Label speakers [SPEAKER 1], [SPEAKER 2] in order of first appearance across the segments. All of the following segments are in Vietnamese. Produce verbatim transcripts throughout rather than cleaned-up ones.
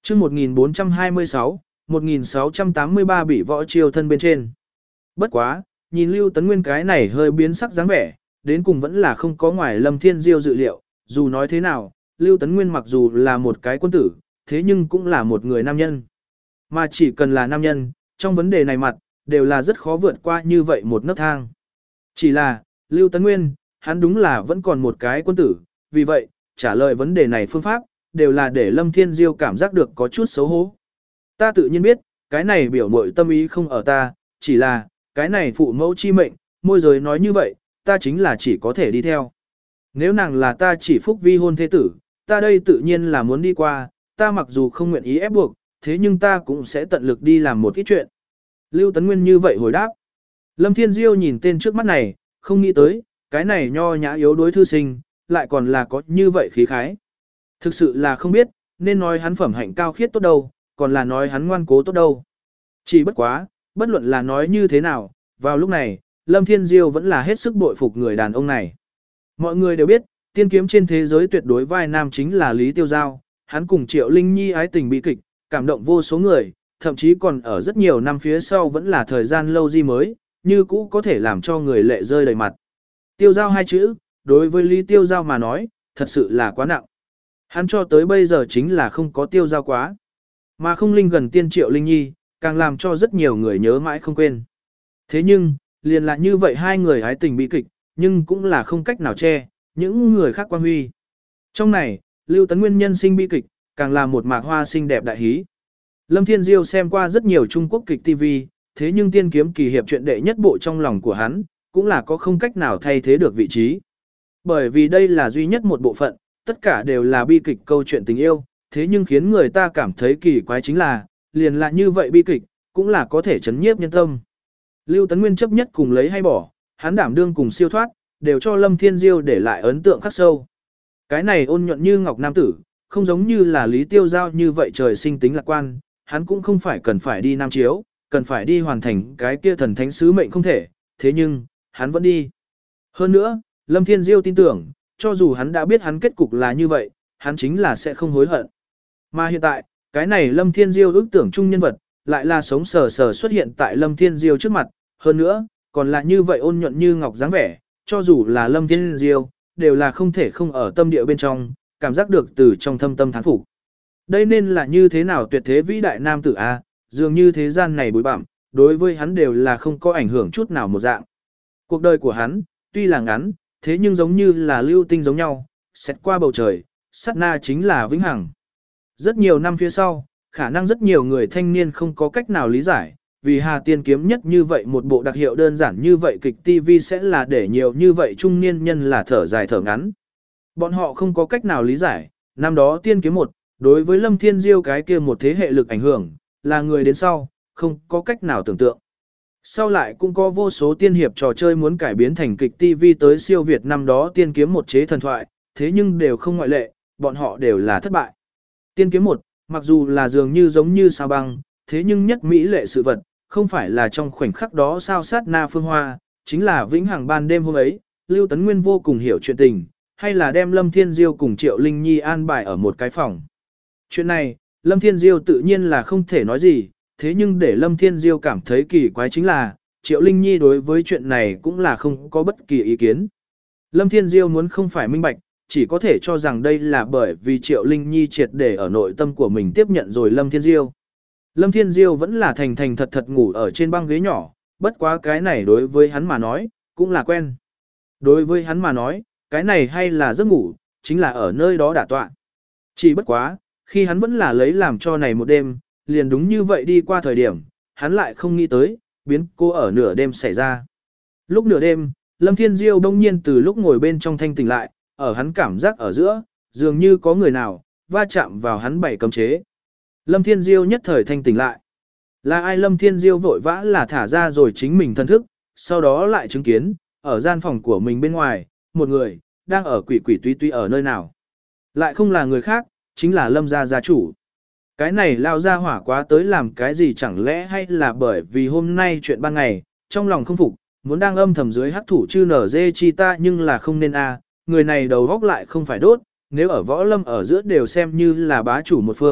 [SPEAKER 1] chương một nghìn bốn trăm hai mươi sáu, một nghìn sáu trăm tám mươi ba bị võ chiêu thân bên trên. Bất quá, nhìn Lưu Tấn Nguyên cái này hơi biến sắc dáng vẻ, đến cùng vẫn là không có ngoài Lâm Thiên Diêu dự liệu, dù nói thế nào, Lưu Tấn Nguyên mặc dù là một cái quân tử, thế nhưng cũng là một người nam nhân. Mà chỉ cần là nam nhân, trong vấn đề này mặt, đều là rất khó vượt qua như vậy một nấc thang. Chỉ là, Lưu Tấn Nguyên, hắn đúng là vẫn còn một cái quân tử, vì vậy, trả lời vấn đề này phương pháp, đều là để Lâm Thiên Diêu cảm giác được có chút xấu hổ. Ta tự nhiên biết, cái này biểu mội tâm ý không ở ta, chỉ là, cái này phụ mẫu chi mệnh, môi giới nói như vậy, ta chính là chỉ có thể đi theo. Nếu nàng là ta chỉ phúc vi hôn thế tử, ta đây tự nhiên là muốn đi qua, ta mặc dù không nguyện ý ép buộc, thế nhưng ta cũng sẽ tận lực đi làm một ít chuyện. Lưu Tấn Nguyên như vậy hồi đáp. Lâm Thiên Diêu nhìn tên trước mắt này, không nghĩ tới, cái này nho nhã yếu đối thư sinh, lại còn là có như vậy khí khái. Thực sự là không biết, nên nói hắn phẩm hạnh cao khiết tốt đâu, còn là nói hắn ngoan cố tốt đâu. Chỉ bất quá, bất luận là nói như thế nào, vào lúc này, Lâm Thiên Diêu vẫn là hết sức bội phục người đàn ông này. Mọi người đều biết, tiên kiếm trên thế giới tuyệt đối vai nam chính là Lý Tiêu Giao, hắn cùng Triệu Linh Nhi ái tình bi kịch, cảm động vô số người, thậm chí còn ở rất nhiều năm phía sau vẫn là thời gian lâu di mới, như cũ có thể làm cho người lệ rơi đầy mặt. Tiêu Giao hai chữ, đối với Lý Tiêu Giao mà nói, thật sự là quá nặng. Hắn cho tới bây giờ chính là không có Tiêu Giao quá. Mà không linh gần tiên Triệu Linh Nhi, càng làm cho rất nhiều người nhớ mãi không quên. Thế nhưng, liền là như vậy hai người ái tình bi kịch, nhưng cũng là không cách nào che, những người khác quan huy. Trong này, Lưu Tấn Nguyên nhân sinh bi kịch, càng là một mạc hoa xinh đẹp đại hí. Lâm Thiên Diêu xem qua rất nhiều Trung Quốc kịch ti vi, thế nhưng tiên kiếm kỳ hiệp truyện đệ nhất bộ trong lòng của hắn, cũng là có không cách nào thay thế được vị trí. Bởi vì đây là duy nhất một bộ phận, tất cả đều là bi kịch câu chuyện tình yêu, thế nhưng khiến người ta cảm thấy kỳ quái chính là, liền là như vậy bi kịch, cũng là có thể chấn nhiếp nhân tâm. Lưu Tấn Nguyên chấp nhất cùng lấy hay bỏ, hắn đảm đương cùng siêu thoát, đều cho Lâm Thiên Diêu để lại ấn tượng khắc sâu. Cái này ôn nhuận như ngọc nam tử, không giống như là Lý Tiêu Giao như vậy trời sinh tính lạc quan, hắn cũng không phải cần phải đi nam chiếu, cần phải đi hoàn thành cái kia thần thánh sứ mệnh không thể, thế nhưng, hắn vẫn đi. Hơn nữa, Lâm Thiên Diêu tin tưởng, cho dù hắn đã biết hắn kết cục là như vậy, hắn chính là sẽ không hối hận. Mà hiện tại, cái này Lâm Thiên Diêu ước tưởng chung nhân vật, lại là sống sờ sờ xuất hiện tại Lâm Thiên Diêu trước mặt, hơn nữa, còn là như vậy ôn nhuận như ngọc dáng vẻ, cho dù là Lâm Thiên Diêu, đều là không thể không ở tâm địa bên trong, cảm giác được từ trong thâm tâm thán phục. Đây nên là như thế nào tuyệt thế vĩ đại nam tử a, dường như thế gian này bụi bặm, đối với hắn đều là không có ảnh hưởng chút nào một dạng. Cuộc đời của hắn, tuy là ngắn, thế nhưng giống như là lưu tinh giống nhau, xét qua bầu trời, sát na chính là vĩnh hằng. Rất nhiều năm phía sau, khả năng rất nhiều người thanh niên không có cách nào lý giải, vì Hà Tiên Kiếm nhất như vậy một bộ đặc hiệu đơn giản như vậy kịch ti vi sẽ là để nhiều như vậy trung niên nhân là thở dài thở ngắn. Bọn họ không có cách nào lý giải, năm đó Tiên Kiếm một, đối với Lâm Thiên Diêu cái kia một thế hệ lực ảnh hưởng, là người đến sau, không có cách nào tưởng tượng. Sau lại cũng có vô số tiên hiệp trò chơi muốn cải biến thành kịch ti vi tới siêu Việt năm đó Tiên Kiếm một chế thần thoại, thế nhưng đều không ngoại lệ, bọn họ đều là thất bại. Tiên Kiếm một, mặc dù là dường như giống như sao băng, thế nhưng nhất mỹ lệ sự vật, không phải là trong khoảnh khắc đó sao sát na phương hoa, chính là vĩnh hằng ban đêm hôm ấy, Lưu Tấn Nguyên vô cùng hiểu chuyện tình, hay là đem Lâm Thiên Diêu cùng Triệu Linh Nhi an bài ở một cái phòng. Chuyện này, Lâm Thiên Diêu tự nhiên là không thể nói gì, thế nhưng để Lâm Thiên Diêu cảm thấy kỳ quái chính là, Triệu Linh Nhi đối với chuyện này cũng là không có bất kỳ ý kiến. Lâm Thiên Diêu muốn không phải minh bạch, chỉ có thể cho rằng đây là bởi vì Triệu Linh Nhi triệt để ở nội tâm của mình tiếp nhận rồi Lâm Thiên Diêu. Lâm Thiên Diêu vẫn là thành thành thật thật ngủ ở trên băng ghế nhỏ, bất quá cái này đối với hắn mà nói, cũng là quen. Đối với hắn mà nói, cái này hay là giấc ngủ, chính là ở nơi đó đả tọa. Chỉ bất quá, khi hắn vẫn là lấy làm cho này một đêm, liền đúng như vậy đi qua thời điểm, hắn lại không nghĩ tới, biến cô ở nửa đêm xảy ra. Lúc nửa đêm, Lâm Thiên Diêu đông nhiên từ lúc ngồi bên trong thanh tỉnh lại, ở hắn cảm giác ở giữa, dường như có người nào, va chạm vào hắn bảy cấm chế. Lâm Thiên Diêu nhất thời thanh tỉnh lại. Là ai? Lâm Thiên Diêu vội vã là thả ra rồi chính mình thân thức, sau đó lại chứng kiến, ở gian phòng của mình bên ngoài, một người, đang ở quỷ quỷ tuy tuy ở nơi nào. Lại không là người khác, chính là Lâm gia gia chủ. Cái này lao ra hỏa quá tới làm cái gì chẳng lẽ hay là bởi vì hôm nay chuyện ban ngày, trong lòng không phục, muốn đang âm thầm dưới hắc thủ chư nở dê chi ta nhưng là không nên a, người này đầu góc lại không phải đốt, nếu ở võ lâm ở giữa đều xem như là bá chủ một phương,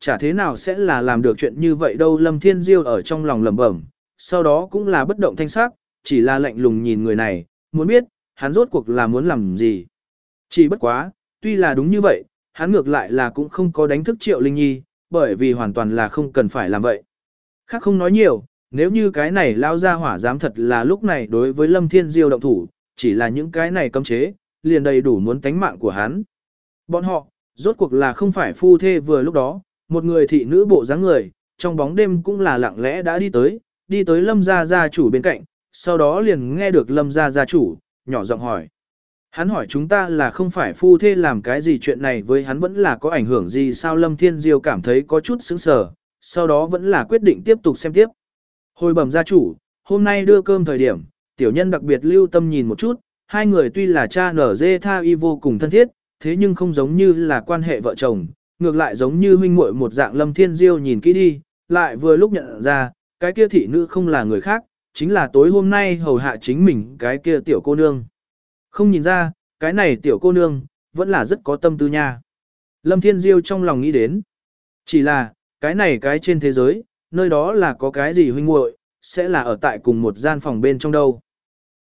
[SPEAKER 1] chả thế nào sẽ là làm được chuyện như vậy đâu. Lâm Thiên Diêu ở trong lòng lẩm bẩm, sau đó cũng là bất động thanh sắc, chỉ là lạnh lùng nhìn người này, muốn biết, hắn rốt cuộc là muốn làm gì. Chỉ bất quá, tuy là đúng như vậy, hắn ngược lại là cũng không có đánh thức Triệu Linh Nhi, bởi vì hoàn toàn là không cần phải làm vậy. Khác không nói nhiều, nếu như cái này lao ra hỏa dám thật là lúc này đối với Lâm Thiên Diêu động thủ, chỉ là những cái này cấm chế, liền đầy đủ muốn tánh mạng của hắn. Bọn họ, rốt cuộc là không phải phu thê vừa lúc đó, một người thị nữ bộ dáng người, trong bóng đêm cũng là lặng lẽ đã đi tới, đi tới Lâm gia gia chủ bên cạnh, sau đó liền nghe được Lâm gia gia chủ, nhỏ giọng hỏi. Hắn hỏi chúng ta là không phải phu thê làm cái gì chuyện này với hắn vẫn là có ảnh hưởng gì sao. Lâm Thiên Diêu cảm thấy có chút sững sờ, sau đó vẫn là quyết định tiếp tục xem tiếp. Hồi bẩm gia chủ, hôm nay đưa cơm thời điểm, tiểu nhân đặc biệt lưu tâm nhìn một chút, hai người tuy là cha nở dê tha y vô cùng thân thiết, thế nhưng không giống như là quan hệ vợ chồng, ngược lại giống như huynh muội một dạng. Lâm Thiên Diêu nhìn kỹ đi, lại vừa lúc nhận ra, cái kia thị nữ không là người khác, chính là tối hôm nay hầu hạ chính mình cái kia tiểu cô nương. Không nhìn ra, cái này tiểu cô nương, vẫn là rất có tâm tư nha. Lâm Thiên Diêu trong lòng nghĩ đến. Chỉ là, cái này cái trên thế giới, nơi đó là có cái gì huynh muội sẽ là ở tại cùng một gian phòng bên trong đâu.